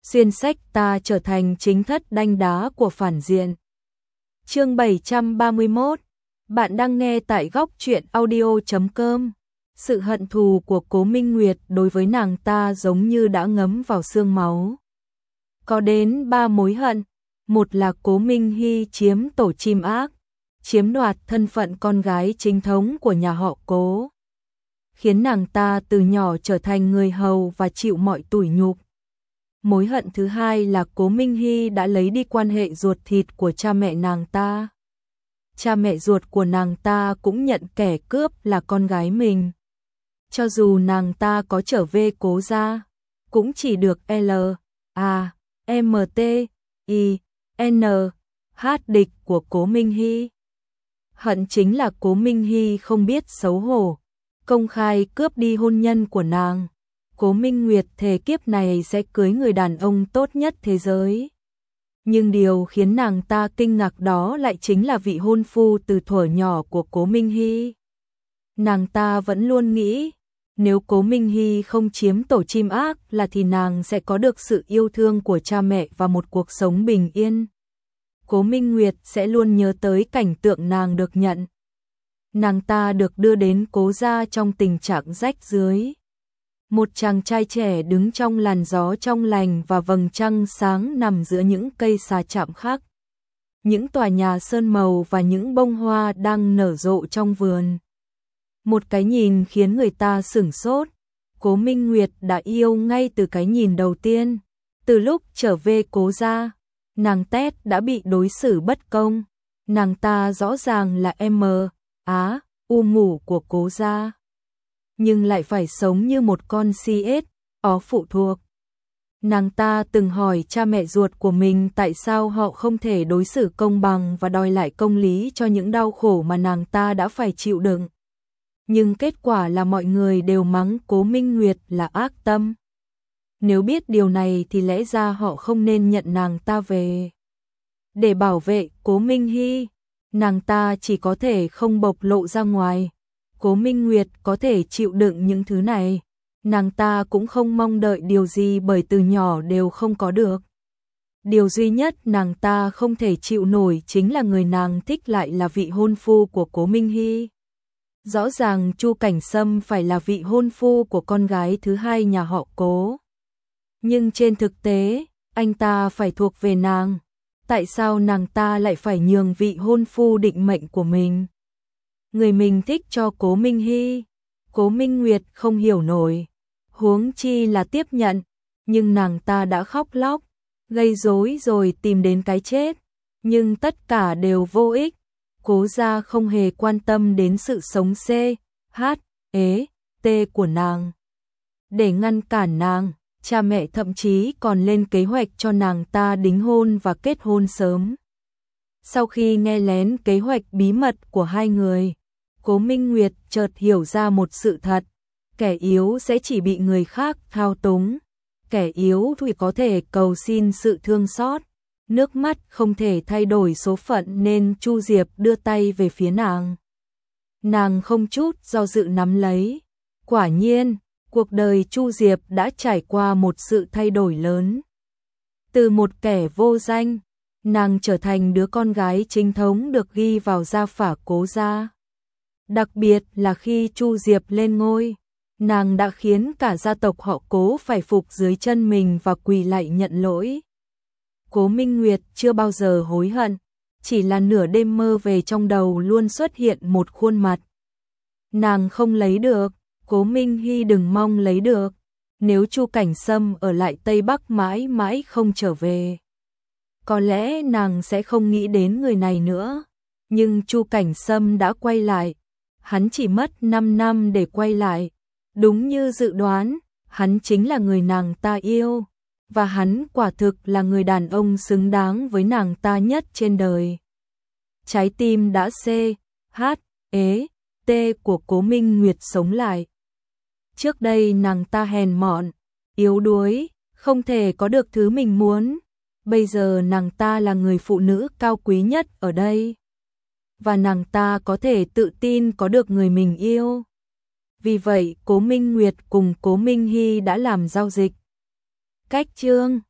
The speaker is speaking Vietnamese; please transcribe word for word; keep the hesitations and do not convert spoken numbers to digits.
xuyên sách ta trở thành chính thất đanh đá của phản diện. Chương bảy trăm ba mươi mốt. Bạn đang nghe tại góc truyện audio chấm com. Sự hận thù của Cố Minh Nguyệt đối với nàng ta giống như đã ngấm vào xương máu. Có đến ba mối hận. Một là Cố Minh Hy chiếm tổ chim ác, chiếm đoạt thân phận con gái chính thống của nhà họ Cố, khiến nàng ta từ nhỏ trở thành người hầu và chịu mọi tủi nhục. Mối hận thứ hai là Cố Minh Hy đã lấy đi quan hệ ruột thịt của cha mẹ nàng ta. Cha mẹ ruột của nàng ta cũng nhận kẻ cướp là con gái mình. Cho dù nàng ta có trở về Cố gia, cũng chỉ được L, A, M, T, I, N, H địch của Cố Minh Hy. Hận chính là Cố Minh Hy không biết xấu hổ, công khai cướp đi hôn nhân của nàng. Cố Minh Nguyệt thề kiếp này sẽ cưới người đàn ông tốt nhất thế giới. Nhưng điều khiến nàng ta kinh ngạc đó lại chính là vị hôn phu từ thuở nhỏ của Cố Minh Hy. Nàng ta vẫn luôn nghĩ, nếu Cố Minh Hy không chiếm tổ chim ác là thì nàng sẽ có được sự yêu thương của cha mẹ và một cuộc sống bình yên. Cố Minh Nguyệt sẽ luôn nhớ tới cảnh tượng nàng được nhận. Nàng ta được đưa đến Cố gia trong tình trạng rách rưới. Một chàng trai trẻ đứng trong làn gió trong lành và vầng trăng sáng nằm giữa những cây xà chạm khắc. Những tòa nhà sơn màu và những bông hoa đang nở rộ trong vườn. Một cái nhìn khiến người ta sửng sốt. Cố Minh Nguyệt đã yêu ngay từ cái nhìn đầu tiên. Từ lúc trở về Cố gia, nàng Tét đã bị đối xử bất công. Nàng ta rõ ràng là M, Á, U mủ của Cố gia, nhưng lại phải sống như một con si ếch, ó phụ thuộc. Nàng ta từng hỏi cha mẹ ruột của mình tại sao họ không thể đối xử công bằng và đòi lại công lý cho những đau khổ mà nàng ta đã phải chịu đựng. Nhưng kết quả là mọi người đều mắng Cố Minh Nguyệt là ác tâm. Nếu biết điều này thì lẽ ra họ không nên nhận nàng ta về. Để bảo vệ Cố Minh Hy, nàng ta chỉ có thể không bộc lộ ra ngoài. Cố Minh Nguyệt có thể chịu đựng những thứ này. Nàng ta cũng không mong đợi điều gì bởi từ nhỏ đều không có được. Điều duy nhất nàng ta không thể chịu nổi chính là người nàng thích lại là vị hôn phu của Cố Minh Hy. Rõ ràng Chu Cảnh Sâm phải là vị hôn phu của con gái thứ hai nhà họ Cố. Nhưng trên thực tế, anh ta phải thuộc về nàng. Tại sao nàng ta lại phải nhường vị hôn phu định mệnh của mình, người mình thích, cho Cố Minh Hy? Cố Minh Nguyệt không hiểu nổi. Huống chi là tiếp nhận. Nhưng nàng ta đã khóc lóc, gây rối rồi tìm đến cái chết. Nhưng tất cả đều vô ích. Cố gia không hề quan tâm đến sự sống C, H, E, T của nàng. Để ngăn cản nàng, cha mẹ thậm chí còn lên kế hoạch cho nàng ta đính hôn và kết hôn sớm. Sau khi nghe lén kế hoạch bí mật của hai người, Cố Minh Nguyệt chợt hiểu ra một sự thật. Kẻ yếu sẽ chỉ bị người khác thao túng. Kẻ yếu thì có thể cầu xin sự thương xót. Nước mắt không thể thay đổi số phận nên Chu Diệp đưa tay về phía nàng. Nàng không chút do dự nắm lấy. Quả nhiên, cuộc đời Chu Diệp đã trải qua một sự thay đổi lớn. Từ một kẻ vô danh, nàng trở thành đứa con gái chính thống được ghi vào gia phả Cố gia. Đặc biệt là khi Chu Diệp lên ngôi, nàng đã khiến cả gia tộc họ Cố phải phục dưới chân mình và quỳ lạy nhận lỗi. Cố Minh Nguyệt chưa bao giờ hối hận, chỉ là nửa đêm mơ về trong đầu luôn xuất hiện một khuôn mặt. Nàng không lấy được, Cố Minh Hy đừng mong lấy được. Nếu Chu Cảnh Sâm ở lại Tây Bắc mãi mãi không trở về, có lẽ nàng sẽ không nghĩ đến người này nữa. Nhưng Chu Cảnh Sâm đã quay lại. Hắn chỉ mất năm năm để quay lại. Đúng như dự đoán, hắn chính là người nàng ta yêu. Và hắn quả thực là người đàn ông xứng đáng với nàng ta nhất trên đời. Trái tim đã C, H, E, T của Cố Minh Nguyệt sống lại. Trước đây nàng ta hèn mọn, yếu đuối, không thể có được thứ mình muốn. Bây giờ nàng ta là người phụ nữ cao quý nhất ở đây. Và nàng ta có thể tự tin có được người mình yêu. Vì vậy Cố Minh Nguyệt cùng Cố Minh Hy đã làm giao dịch. Cách chương